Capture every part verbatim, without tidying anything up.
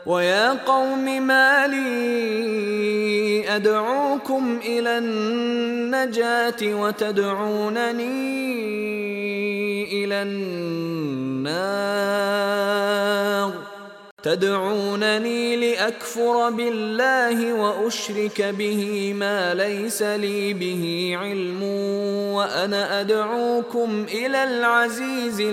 ويا قوم ما لي أدعوكم إلى النجاة وتدعونني إلى النار تدعونني لأكفر بالله وأشرك به ما ليس لي به علم وأنا أدعوكم إلى العزيز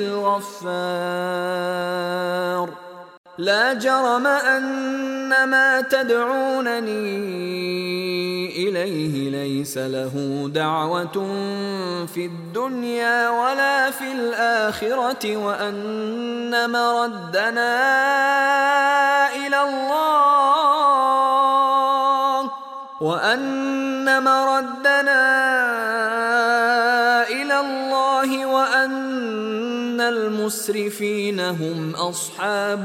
الغفار. لا جرم أن ما تدعونني إليه ليس له دعوة في الدنيا ولا في الآخرة وأن مردنا إلى الله وأن مردنا إلى الله وأن المسرفين هم أصحاب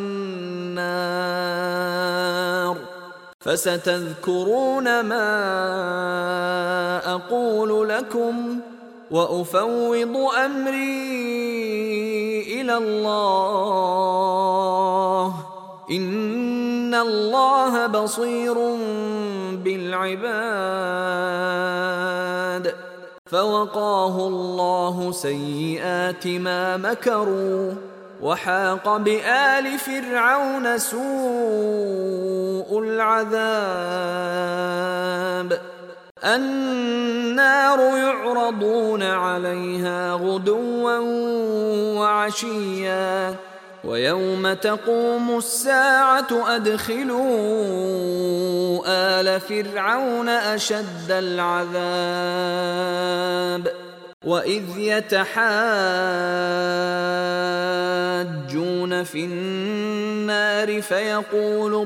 النار. فستذكرون ما أقول لكم وأفوض أمري إلى الله إن الله بصير بالعباد. فوقاه الله سيئات ما مكروا وحاق بآل فرعون سوء العذاب. النار يعرضون عليها غدوا وعشيا ويوم تقوم الساعة أدخلوا آل فرعون أشد العذاب. وإذ يتحاجون في النار فيقول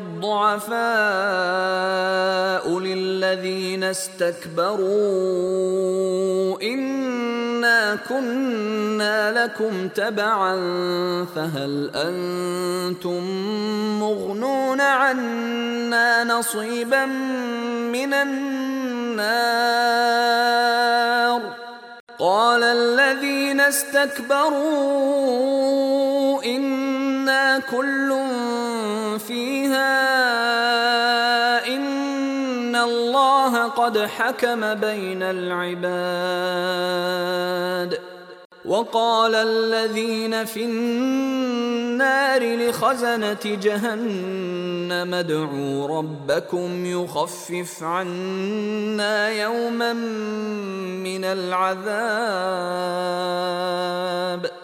الضعفاء للذين استكبروا إنا كنا لكم تبعا فهل أنتم مغنون عنا نصيبا من النار. قال الذين استكبروا إنا كل فيها إن الله قد حكم بين العباد. وقال الذين في النار لخزنة جهنم ادعوا ربكم يخفف عنا يوما من العذاب